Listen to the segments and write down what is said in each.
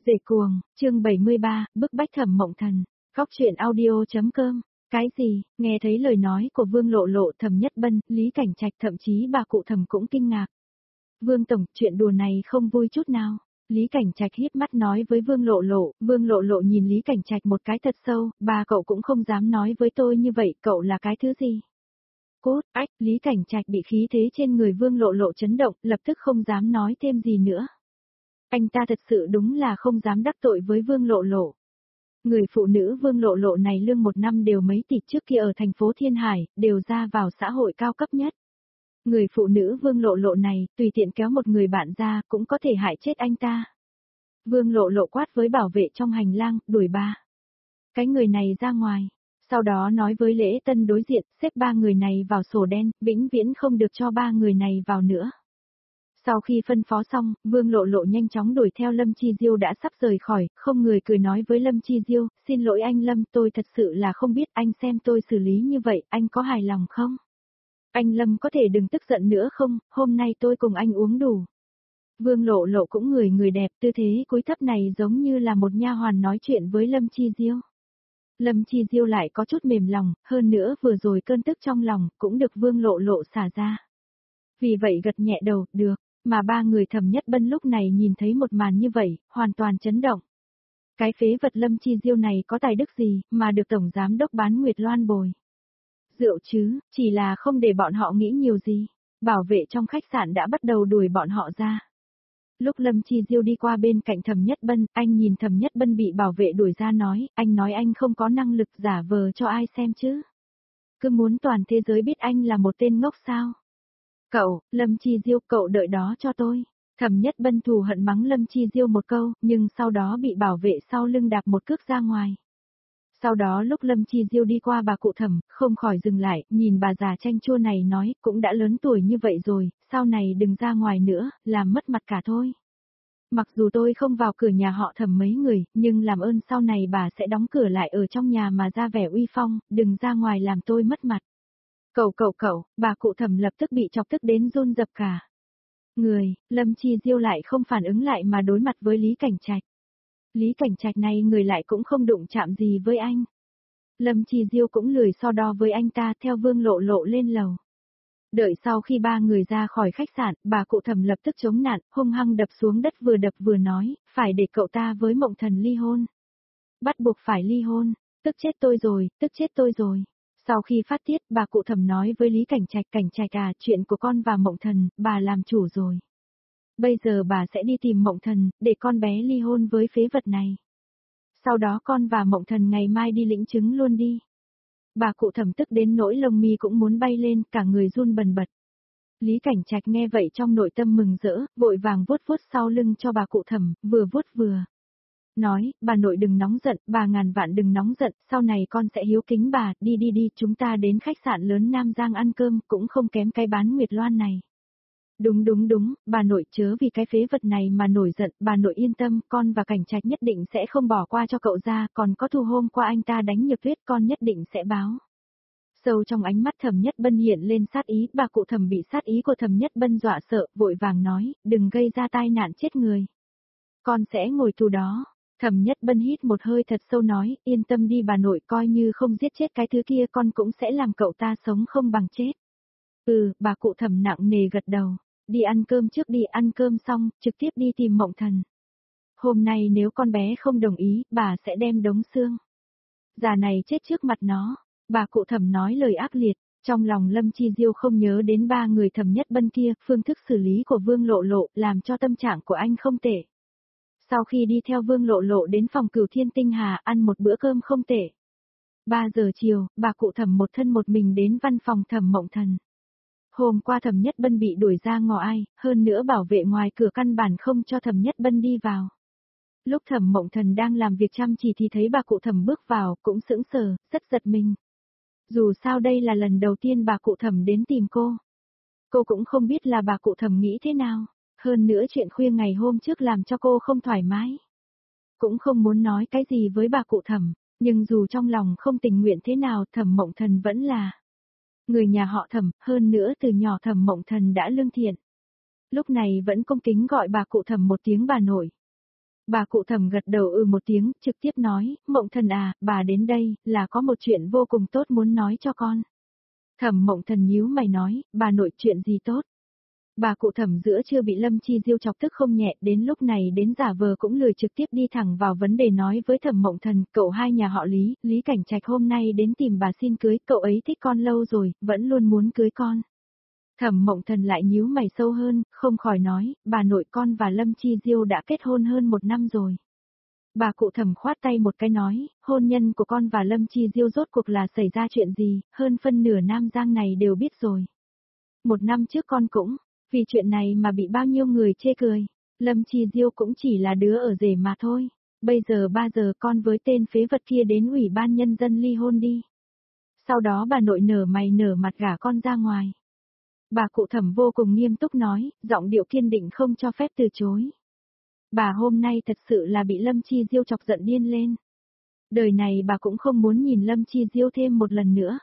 Rể cuồng, chương 73, bức bách Thẩm Mộng Thần. Góc truyện audio.com. Cái gì? Nghe thấy lời nói của Vương Lộ Lộ, Thẩm Nhất Bân, Lý Cảnh Trạch, thậm chí bà cụ Thẩm cũng kinh ngạc. Vương tổng, chuyện đùa này không vui chút nào. Lý Cảnh Trạch híp mắt nói với Vương Lộ Lộ nhìn Lý Cảnh Trạch một cái thật sâu, bà cậu cũng không dám nói với tôi như vậy, cậu là cái thứ gì? Cốt, ách, Lý Cảnh Trạch bị khí thế trên người Vương Lộ Lộ chấn động, lập tức không dám nói thêm gì nữa. Anh ta thật sự đúng là không dám đắc tội với Vương Lộ Lộ. Người phụ nữ Vương Lộ Lộ này lương một năm đều mấy tỷ, trước kia ở thành phố Thiên Hải, đều ra vào xã hội cao cấp nhất. Người phụ nữ Vương Lộ Lộ này, tùy tiện kéo một người bạn ra, cũng có thể hại chết anh ta. Vương Lộ Lộ quát với bảo vệ trong hành lang, đuổi ba cái người này ra ngoài. Sau đó nói với Lễ Tân đối diện, xếp ba người này vào sổ đen, vĩnh viễn không được cho ba người này vào nữa. Sau khi phân phó xong, Vương Lộ Lộ nhanh chóng đuổi theo Lâm Chi Diêu đã sắp rời khỏi, không người cười nói với Lâm Chi Diêu, xin lỗi anh Lâm, tôi thật sự là không biết, anh xem tôi xử lý như vậy, anh có hài lòng không? Anh Lâm có thể đừng tức giận nữa không, hôm nay tôi cùng anh uống đủ. Vương Lộ Lộ cũng người đẹp, tư thế cúi thấp này giống như là một nha hoàn nói chuyện với Lâm Chi Diêu. Lâm Chi Diêu lại có chút mềm lòng, hơn nữa vừa rồi cơn tức trong lòng, cũng được Vương Lộ Lộ xả ra. Vì vậy gật nhẹ đầu, được. Mà ba người Thẩm Nhất Bân lúc này nhìn thấy một màn như vậy, hoàn toàn chấn động. Cái phế vật Lâm Chi Diêu này có tài đức gì, mà được Tổng Giám Đốc Bán Nguyệt Loan bồi. Rượu chứ, chỉ là không để bọn họ nghĩ nhiều gì. Bảo vệ trong khách sạn đã bắt đầu đuổi bọn họ ra. Lúc Lâm Chi Diêu đi qua bên cạnh Thẩm Nhất Bân, anh nhìn Thẩm Nhất Bân bị bảo vệ đuổi ra nói anh không có năng lực giả vờ cho ai xem chứ. Cứ muốn toàn thế giới biết anh là một tên ngốc sao. Cậu, Lâm Chi Diêu, cậu đợi đó cho tôi. Thẩm Nhất Bân thù hận mắng Lâm Chi Diêu một câu, nhưng sau đó bị bảo vệ sau lưng đạp một cước ra ngoài. Sau đó lúc Lâm Chi Diêu đi qua bà cụ Thẩm, không khỏi dừng lại, nhìn bà già chanh chua này nói, cũng đã lớn tuổi như vậy rồi, sau này đừng ra ngoài nữa, làm mất mặt cả thôi. Mặc dù tôi không vào cửa nhà họ Thẩm mấy người, nhưng làm ơn sau này bà sẽ đóng cửa lại ở trong nhà mà ra vẻ uy phong, đừng ra ngoài làm tôi mất mặt. Cậu, bà cụ Thẩm lập tức bị chọc tức đến run rập cả. Lâm Chi Diêu lại không phản ứng lại mà đối mặt với Lý Cảnh Trạch. Lý Cảnh Trạch này người lại cũng không đụng chạm gì với anh. Lâm Chi Diêu cũng lười so đo với anh ta, theo Vương Lộ Lộ lên lầu. Đợi sau khi ba người ra khỏi khách sạn, bà cụ Thẩm lập tức chống nạn, hung hăng đập xuống đất vừa đập vừa nói, phải để cậu ta với Mộng Thần ly hôn. Bắt buộc phải ly hôn, tức chết tôi rồi. Sau khi phát tiết, bà cụ Thẩm nói với Lý Cảnh Trạch à, chuyện của con và Mộng Thần, bà làm chủ rồi. Bây giờ bà sẽ đi tìm Mộng Thần, để con bé ly hôn với phế vật này. Sau đó con và Mộng Thần ngày mai đi lĩnh chứng luôn đi. Bà cụ Thẩm tức đến nỗi lông mi cũng muốn bay lên, cả người run bần bật. Lý Cảnh Trạch nghe vậy trong nội tâm mừng rỡ, vội vàng vuốt sau lưng cho bà cụ Thẩm, vừa vuốt vừa nói, bà nội đừng nóng giận, bà ngàn vạn đừng nóng giận, sau này con sẽ hiếu kính bà, đi, chúng ta đến khách sạn lớn Nam Giang ăn cơm, cũng không kém cái Bán Nguyệt Loan này. Đúng, bà nội chớ vì cái phế vật này mà nổi giận, bà nội yên tâm, con và Cảnh Trạch nhất định sẽ không bỏ qua cho cậu ra, còn có thù hôm qua anh ta đánh Nhược Tuyết con nhất định sẽ báo. Sâu trong ánh mắt Thẩm Nhất Bân hiện lên sát ý, bà cụ Thẩm bị sát ý của Thẩm Nhất Bân dọa sợ, vội vàng nói, đừng gây ra tai nạn chết người. Con sẽ ngồi tù đó. Thẩm Nhất Bân hít một hơi thật sâu nói, yên tâm đi bà nội, coi như không giết chết cái thứ kia con cũng sẽ làm cậu ta sống không bằng chết. Bà cụ Thẩm nặng nề gật đầu, đi ăn cơm trước đi, ăn cơm xong, trực tiếp đi tìm Mộng Thần. Hôm nay nếu con bé không đồng ý, bà sẽ đem đống xương già này chết trước mặt nó. Bà cụ Thẩm nói lời ác liệt, trong lòng Lâm Chi Diêu không nhớ đến ba người Thẩm Nhất Bân kia, phương thức xử lý của Vương Lộ Lộ làm cho tâm trạng của anh không tệ. Sau khi đi theo Vương Lộ Lộ đến phòng Cửu Thiên Tinh Hà ăn một bữa cơm không tệ. 3 giờ chiều, bà cụ Thẩm một thân một mình đến văn phòng Thẩm Mộng Thần. Hôm qua Thẩm Nhất Bân bị đuổi ra ngõ ai, hơn nữa bảo vệ ngoài cửa căn bản không cho Thẩm Nhất Bân đi vào. Lúc Thẩm Mộng Thần đang làm việc chăm chỉ thì thấy bà cụ Thẩm bước vào, cũng sững sờ, rất giật mình. Dù sao đây là lần đầu tiên bà cụ Thẩm đến tìm cô. Cô cũng không biết là bà cụ Thẩm nghĩ thế nào. Hơn nữa chuyện khuya ngày hôm trước làm cho cô không thoải mái. Cũng không muốn nói cái gì với bà cụ Thẩm, nhưng dù trong lòng không tình nguyện thế nào Thẩm Mộng Thần vẫn là người nhà họ Thẩm, hơn nữa từ nhỏ Thẩm Mộng Thần đã lương thiện. Lúc này vẫn cung kính gọi bà cụ Thẩm một tiếng bà nội. Bà cụ Thẩm gật đầu một tiếng, trực tiếp nói, Mộng Thần à, bà đến đây, là có một chuyện vô cùng tốt muốn nói cho con. Thẩm Mộng Thần nhíu mày nói, bà nội chuyện gì tốt? Bà cụ Thẩm giữa chưa bị Lâm Chi Diêu chọc tức không nhẹ, đến lúc này đến giả vờ cũng lười trực tiếp đi thẳng vào vấn đề nói với Thẩm Mộng Thần, cậu hai nhà họ Lý, Lý Cảnh Trạch hôm nay đến tìm bà xin cưới, cậu ấy thích con lâu rồi, vẫn luôn muốn cưới con. Thẩm Mộng Thần lại nhíu mày sâu hơn, không khỏi nói, bà nội con và Lâm Chi Diêu đã kết hôn hơn 1 năm rồi. Bà cụ Thẩm khoát tay một cái nói, hôn nhân của con và Lâm Chi Diêu rốt cuộc là xảy ra chuyện gì, hơn phân nửa Nam Giang này đều biết rồi. 1 năm trước con cũng, vì chuyện này mà bị bao nhiêu người chê cười, Lâm Chi Diêu cũng chỉ là đứa ở rể mà thôi. Bây giờ 3 giờ con với tên phế vật kia đến Ủy ban Nhân dân ly hôn đi. Sau đó bà nội nở mày nở mặt gả con ra ngoài. Bà cụ Thẩm vô cùng nghiêm túc nói, giọng điệu kiên định không cho phép từ chối. Bà hôm nay thật sự là bị Lâm Chi Diêu chọc giận điên lên. Đời này bà cũng không muốn nhìn Lâm Chi Diêu thêm một lần nữa.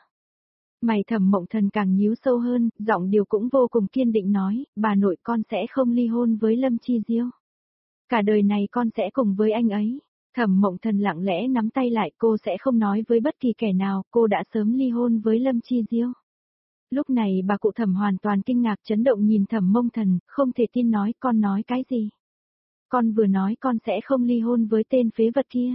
Mày Thẩm Mộng Thần càng nhíu sâu hơn, giọng điệu cũng vô cùng kiên định nói, bà nội con sẽ không ly hôn với Lâm Chi Diêu. Cả đời này con sẽ cùng với anh ấy. Thẩm Mộng Thần lặng lẽ nắm tay lại, cô sẽ không nói với bất kỳ kẻ nào, cô đã sớm ly hôn với Lâm Chi Diêu. Lúc này bà cụ Thẩm hoàn toàn kinh ngạc chấn động nhìn Thẩm Mộng Thần, không thể tin nói, con nói cái gì? Con vừa nói con sẽ không ly hôn với tên phế vật kia.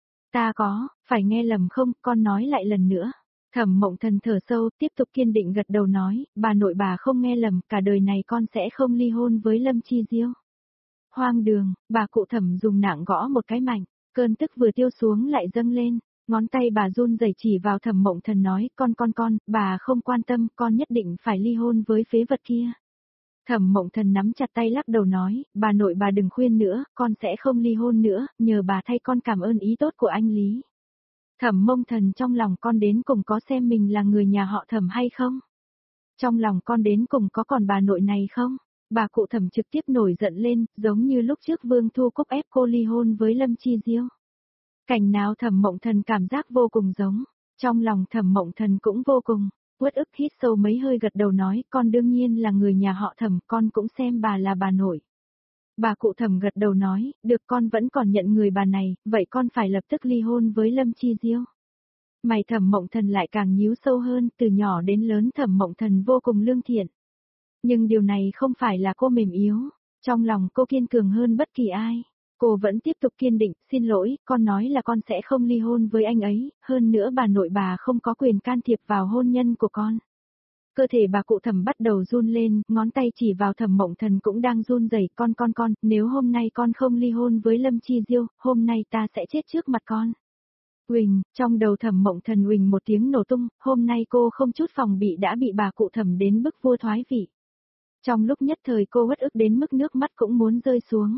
Ta có, phải nghe lầm không, con nói lại lần nữa. Thẩm Mộng Thần thở sâu, tiếp tục kiên định gật đầu nói, bà nội bà không nghe lầm, cả đời này con sẽ không ly hôn với Lâm Chi Diêu. Hoang đường, bà cụ Thẩm dùng nặng gõ một cái mạnh, cơn tức vừa tiêu xuống lại dâng lên, ngón tay bà run rẩy chỉ vào Thẩm Mộng Thần nói, con, bà không quan tâm, con nhất định phải ly hôn với phế vật kia. Thẩm Mộng Thần nắm chặt tay lắc đầu nói, bà nội bà đừng khuyên nữa, con sẽ không ly hôn nữa, nhờ bà thay con cảm ơn ý tốt của anh Lý. Thẩm Mộng Thần trong lòng con đến cùng có xem mình là người nhà họ Thẩm hay không? Trong lòng con đến cùng có còn bà nội này không? Bà cụ Thẩm trực tiếp nổi giận lên, giống như lúc trước Vương Thu Cúc ép cô ly hôn với Lâm Chi Diêu. Cảnh nào Thẩm Mộng Thần cảm giác vô cùng giống, trong lòng Thẩm Mộng Thần cũng vô cùng. Uất ức hít sâu mấy hơi gật đầu nói, con đương nhiên là người nhà họ Thẩm, con cũng xem bà là bà nội. Bà cụ Thẩm gật đầu nói, được con vẫn còn nhận người bà này, vậy con phải lập tức ly hôn với Lâm Chi Diêu. Mày Thẩm Mộng Thần lại càng nhíu sâu hơn, từ nhỏ đến lớn Thẩm Mộng Thần vô cùng lương thiện. Nhưng điều này không phải là cô mềm yếu, trong lòng cô kiên cường hơn bất kỳ ai. Cô vẫn tiếp tục kiên định, xin lỗi, con nói là con sẽ không ly hôn với anh ấy, hơn nữa bà nội bà không có quyền can thiệp vào hôn nhân của con. Cơ thể bà cụ Thẩm bắt đầu run lên, ngón tay chỉ vào Thẩm Mộng Thần cũng đang run rẩy, con, nếu hôm nay con không ly hôn với Lâm Chi Diêu, hôm nay ta sẽ chết trước mặt con. Uỳnh, trong đầu Thẩm Mộng Thần uỳnh một tiếng nổ tung, hôm nay cô không chút phòng bị đã bị bà cụ Thẩm đến bức vua thoái vị. Trong lúc nhất thời cô uất ức đến mức nước mắt cũng muốn rơi xuống.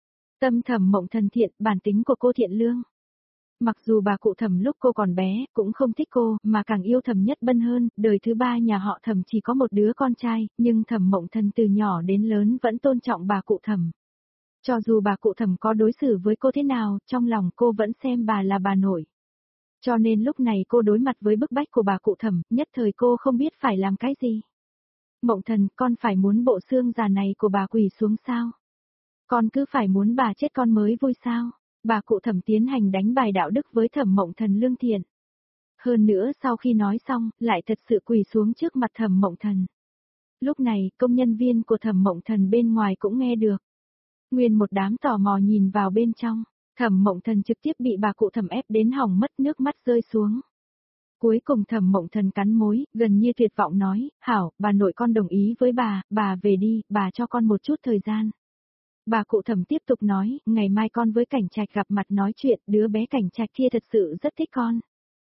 Tâm Thẩm Mộng Thần thiện, bản tính của cô thiện lương. Mặc dù bà cụ Thẩm lúc cô còn bé, cũng không thích cô, mà càng yêu Thẩm Nhất Bân hơn, đời thứ 3 nhà họ Thẩm chỉ có một đứa con trai, nhưng Thẩm Mộng Thần từ nhỏ đến lớn vẫn tôn trọng bà cụ Thẩm. Cho dù bà cụ Thẩm có đối xử với cô thế nào, trong lòng cô vẫn xem bà là bà nội. Cho nên lúc này cô đối mặt với bức bách của bà cụ Thẩm, nhất thời cô không biết phải làm cái gì. Mộng Thần, con phải muốn bộ xương già này của bà quỳ xuống sao? Con cứ phải muốn bà chết con mới vui sao? Bà cụ Thẩm tiến hành đánh bài đạo đức với Thẩm Mộng Thần lương thiện. Hơn nữa sau khi nói xong, lại thật sự quỳ xuống trước mặt Thẩm Mộng Thần. Lúc này, công nhân viên của Thẩm Mộng Thần bên ngoài cũng nghe được. Nguyên một đám tò mò nhìn vào bên trong, Thẩm Mộng Thần trực tiếp bị bà cụ Thẩm ép đến hỏng mất, nước mắt rơi xuống. Cuối cùng Thẩm Mộng Thần cắn môi, gần như tuyệt vọng nói, hảo, bà nội con đồng ý với bà về đi, bà cho con một chút thời gian. Bà cụ Thẩm tiếp tục nói, ngày mai con với Cảnh Trạch gặp mặt nói chuyện, đứa bé Cảnh Trạch kia thật sự rất thích con.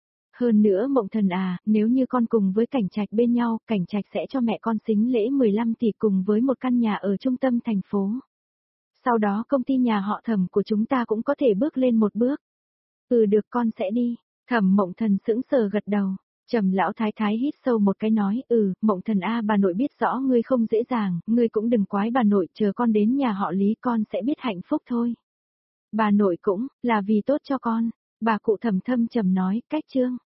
Hơn nữa Mộng Thần à, nếu như con cùng với Cảnh Trạch bên nhau, Cảnh Trạch sẽ cho mẹ con sính lễ 15 tỷ cùng với một căn nhà ở trung tâm thành phố. Sau đó công ty nhà họ Thẩm của chúng ta cũng có thể bước lên một bước. Ừ được, con sẽ đi. Thẩm Mộng Thần sững sờ gật đầu. Trầm lão thái thái hít sâu một cái nói, Mộng Thần a, bà nội biết rõ ngươi không dễ dàng, ngươi cũng đừng quái bà nội, chờ con đến nhà họ Lý con sẽ biết hạnh phúc thôi. Bà nội cũng, là vì tốt cho con. Bà cụ Thẩm thâm trầm nói, cách chương.